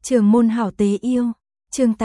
Trường môn hảo tế yêu, chương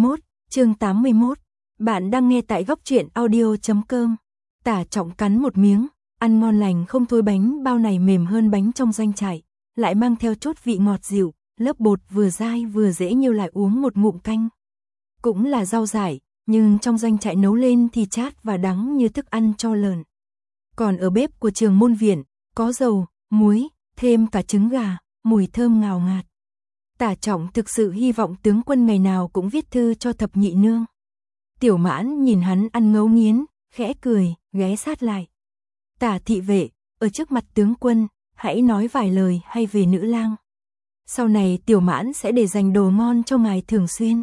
81, bạn đang nghe tại góc truyện audio.com. Tả Trọng cắn một miếng, ăn ngon lành không thôi, bánh bao này mềm hơn bánh trong doanh trại, lại mang theo chút vị ngọt dịu, lớp bột vừa dai vừa dễ nhiêu, lại uống một ngụm canh. Cũng là rau dại, nhưng trong doanh trại nấu lên thì chát và đắng như thức ăn cho lợn. Còn ở bếp của Trường môn viện, có dầu, muối, thêm cả trứng gà, mùi thơm ngào ngạt. Tả Trọng thực sự hy vọng tướng quân ngày nào cũng viết thư cho thập nhị nương. Tiểu Mãn nhìn hắn ăn ngấu nghiến, khẽ cười, ghé sát lại. Tả thị vệ, ở trước mặt tướng quân, hãy nói vài lời hay về nữ lang. Sau này Tiểu Mãn sẽ để dành đồ ngon cho ngài thường xuyên.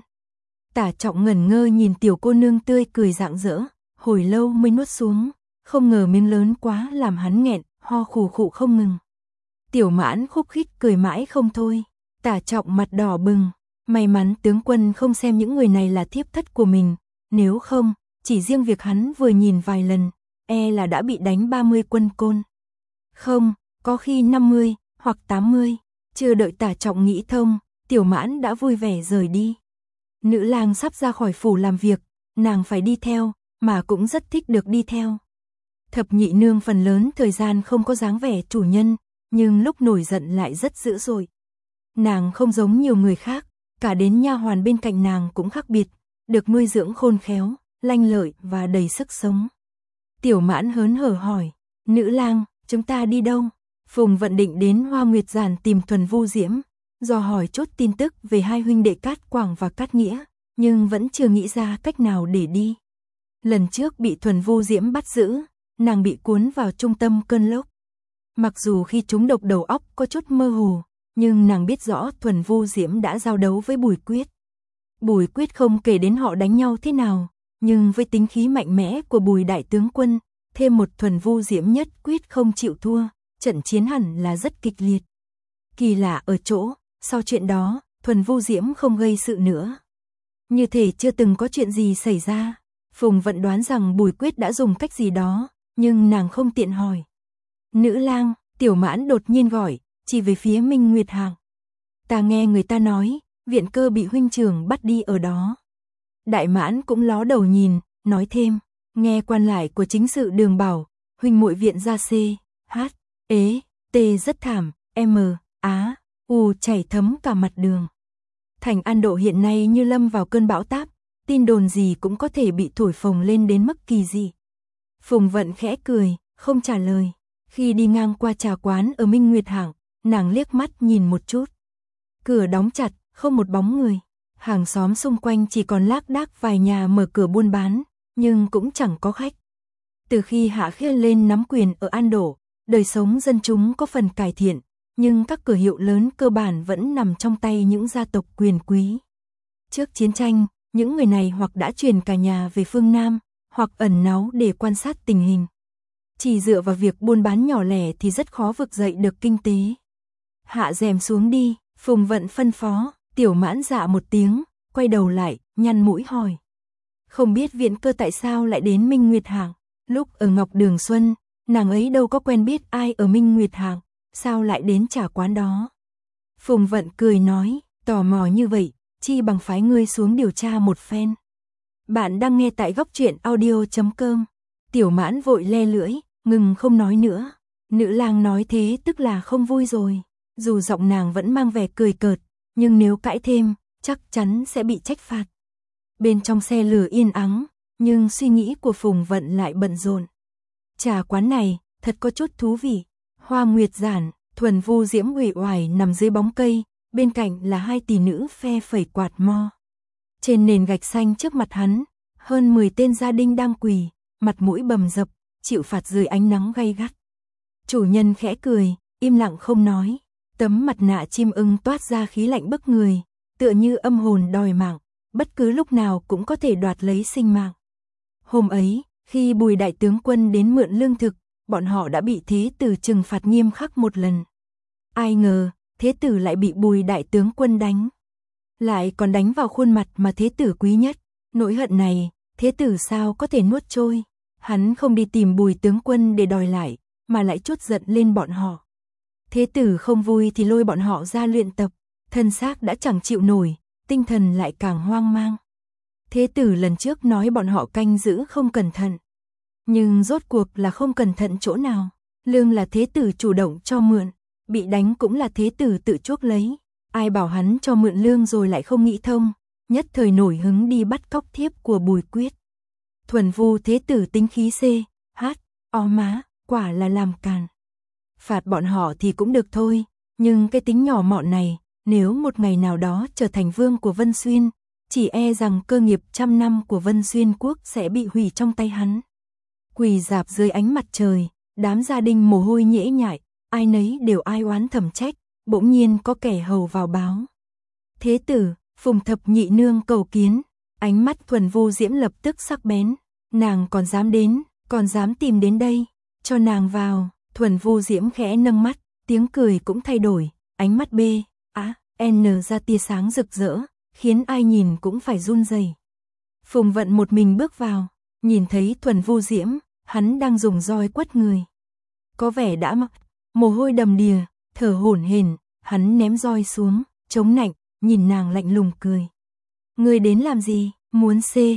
Tả Trọng ngẩn ngơ nhìn tiểu cô nương tươi cười rạng rỡ, hồi lâu mới nuốt xuống, không ngờ miếng lớn quá làm hắn nghẹn, ho khù khụ không ngừng. Tiểu Mãn khúc khích cười mãi không thôi. Tả Trọng mặt đỏ bừng, may mắn tướng quân không xem những người này là thiếp thất của mình, nếu không, chỉ riêng việc hắn vừa nhìn vài lần, e là đã bị đánh 30 quân côn. Không, có khi 50, hoặc 80, chưa đợi Tả Trọng nghĩ thông, Tiểu Mãn đã vui vẻ rời đi. Nữ lang sắp ra khỏi phủ làm việc, nàng phải đi theo, mà cũng rất thích được đi theo. Thập nhị nương phần lớn thời gian không có dáng vẻ chủ nhân, nhưng lúc nổi giận lại rất dữ dội. Nàng không giống nhiều người khác, cả đến nha hoàn bên cạnh nàng cũng khác biệt, được nuôi dưỡng khôn khéo, lanh lợi và đầy sức sống. Tiểu Mãn hớn hở hỏi, nữ lang, chúng ta đi đâu? Phùng Vận định đến Hoa Nguyệt Giản tìm Thuần Vu Diễm, dò hỏi chút tin tức về hai huynh đệ Cát Quảng và Cát Nghĩa, nhưng vẫn chưa nghĩ ra cách nào để đi. Lần trước bị Thuần Vu Diễm bắt giữ, nàng bị cuốn vào trung tâm cơn lốc. Mặc dù khi trúng độc đầu óc có chút mơ hồ, nhưng nàng biết rõ Thuần Vu Diễm đã giao đấu với Bùi Quyết. Bùi Quyết không kể đến họ đánh nhau thế nào, nhưng với tính khí mạnh mẽ của Bùi đại tướng quân, thêm một Thuần Vu Diễm nhất quyết không chịu thua, trận chiến hẳn là rất kịch liệt. Kỳ lạ ở chỗ, sau chuyện đó, Thuần Vu Diễm không gây sự nữa. Như thể chưa từng có chuyện gì xảy ra. Phùng Vận đoán rằng Bùi Quyết đã dùng cách gì đó, nhưng nàng không tiện hỏi. Nữ lang, Tiểu Mãn đột nhiên gọi, chỉ về phía Minh Nguyệt Hạng. Ta nghe người ta nói, viện cơ bị huynh trưởng bắt đi ở đó. Đại Mãn cũng ló đầu nhìn, nói thêm, nghe quan lại của chính sự Đường bảo, huynh muội viện ra C, H, ế, T rất thảm, M, Á, U chảy thấm cả mặt đường. Thành An Độ hiện nay như lâm vào cơn bão táp, tin đồn gì cũng có thể bị thổi phồng lên đến mức kỳ dị. Phùng Vận khẽ cười, không trả lời. Khi đi ngang qua trà quán ở Minh Nguyệt Hạng, nàng liếc mắt nhìn một chút. Cửa đóng chặt, không một bóng người. Hàng xóm xung quanh chỉ còn lác đác vài nhà mở cửa buôn bán, nhưng cũng chẳng có khách. Từ khi Hạ Khiết lên nắm quyền ở An Độ, đời sống dân chúng có phần cải thiện, nhưng các cửa hiệu lớn cơ bản vẫn nằm trong tay những gia tộc quyền quý. Trước chiến tranh, những người này hoặc đã chuyển cả nhà về phương Nam, hoặc ẩn náu để quan sát tình hình. Chỉ dựa vào việc buôn bán nhỏ lẻ thì rất khó vực dậy được kinh tế. Hạ rèm xuống đi, Phùng Vận phân phó. Tiểu Mãn dạ một tiếng, quay đầu lại, nhăn mũi hỏi. Không biết viện cơ tại sao lại đến Minh Nguyệt Hạng? Lúc ở Ngọc Đường Xuân, nàng ấy đâu có quen biết ai ở Minh Nguyệt Hạng, sao lại đến trà quán đó? Phùng Vận cười nói, tò mò như vậy, chi bằng phái ngươi xuống điều tra một phen. Bạn đang nghe tại góc truyện audio.com. Tiểu Mãn vội le lưỡi, ngừng không nói nữa. Nữ lang nói thế tức là không vui rồi. Dù giọng nàng vẫn mang vẻ cười cợt, nhưng nếu cãi thêm, chắc chắn sẽ bị trách phạt. Bên trong xe lửa yên ắng, nhưng suy nghĩ của Phùng Vận lại bận rộn. Trà quán này, thật có chút thú vị. Hoa Nguyệt Giản, Thuần Vu Diễm uể oải nằm dưới bóng cây, bên cạnh là hai tỷ nữ phe phẩy quạt mo. Trên nền gạch xanh trước mặt hắn, hơn 10 tên gia đình đang quỳ, mặt mũi bầm dập, chịu phạt dưới ánh nắng gay gắt. Chủ nhân khẽ cười, im lặng không nói. Tấm mặt nạ chim ưng toát ra khí lạnh bức người, tựa như âm hồn đòi mạng, bất cứ lúc nào cũng có thể đoạt lấy sinh mạng. Hôm ấy, khi Bùi đại tướng quân đến mượn lương thực, bọn họ đã bị Thế tử trừng phạt nghiêm khắc một lần. Ai ngờ, Thế tử lại bị Bùi đại tướng quân đánh. Lại còn đánh vào khuôn mặt mà Thế tử quý nhất. Nỗi hận này, Thế tử sao có thể nuốt trôi. Hắn không đi tìm Bùi tướng quân để đòi lại, mà lại trút giận lên bọn họ. Thế tử không vui thì lôi bọn họ ra luyện tập. thân xác đã chẳng chịu nổi, tinh thần lại càng hoang mang. Thế tử lần trước nói bọn họ canh giữ không cẩn thận. Nhưng rốt cuộc là không cẩn thận chỗ nào, lương là thế tử chủ động cho mượn, bị đánh cũng là thế tử tự chuốc lấy. Ai bảo hắn cho mượn lương rồi lại không nghĩ thông, nhất thời nổi hứng đi bắt cóc thiếp của Bùi Quyết. Thuần Vu thế tử tính khí má, quả là làm càn. Phạt bọn họ thì cũng được thôi, nhưng cái tính nhỏ mọn này, nếu một ngày nào đó trở thành vương của Vân Xuyên, chỉ e rằng cơ nghiệp trăm năm của Vân Xuyên quốc sẽ bị hủy trong tay hắn. Quỳ rạp dưới ánh mặt trời, đám gia đình mồ hôi nhễ nhại, ai nấy đều ai oán thầm trách, bỗng nhiên có kẻ hầu vào báo. Thế tử, Phùng thập nhị nương cầu kiến. Ánh mắt Thuần Vu Diễm lập tức sắc bén, nàng còn dám đến, còn dám tìm đến đây, cho nàng vào. Thuần Vu Diễm khẽ nâng mắt, tiếng cười cũng thay đổi, ánh mắt N ra tia sáng rực rỡ, khiến ai nhìn cũng phải run rẩy. Phùng Vận một mình bước vào, nhìn thấy Thuần Vu Diễm, hắn đang dùng roi quất người. Có vẻ đã mồ hôi đầm đìa, thở hổn hển, hắn ném roi xuống, chống nạnh, nhìn nàng lạnh lùng cười. Ngươi đến làm gì, muốn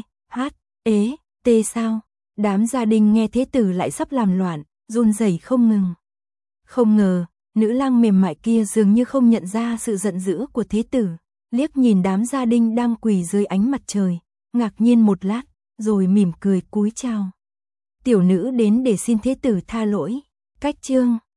t sao? Đám gia đình nghe thế tử lại sắp làm loạn, run rẩy không ngừng. Không ngờ, nữ lang mềm mại kia dường như không nhận ra sự giận dữ của thế tử, liếc nhìn đám gia đình đang quỳ dưới ánh mặt trời, ngạc nhiên một lát, rồi mỉm cười cúi chào. Tiểu nữ đến để xin thế tử tha lỗi. Cách chương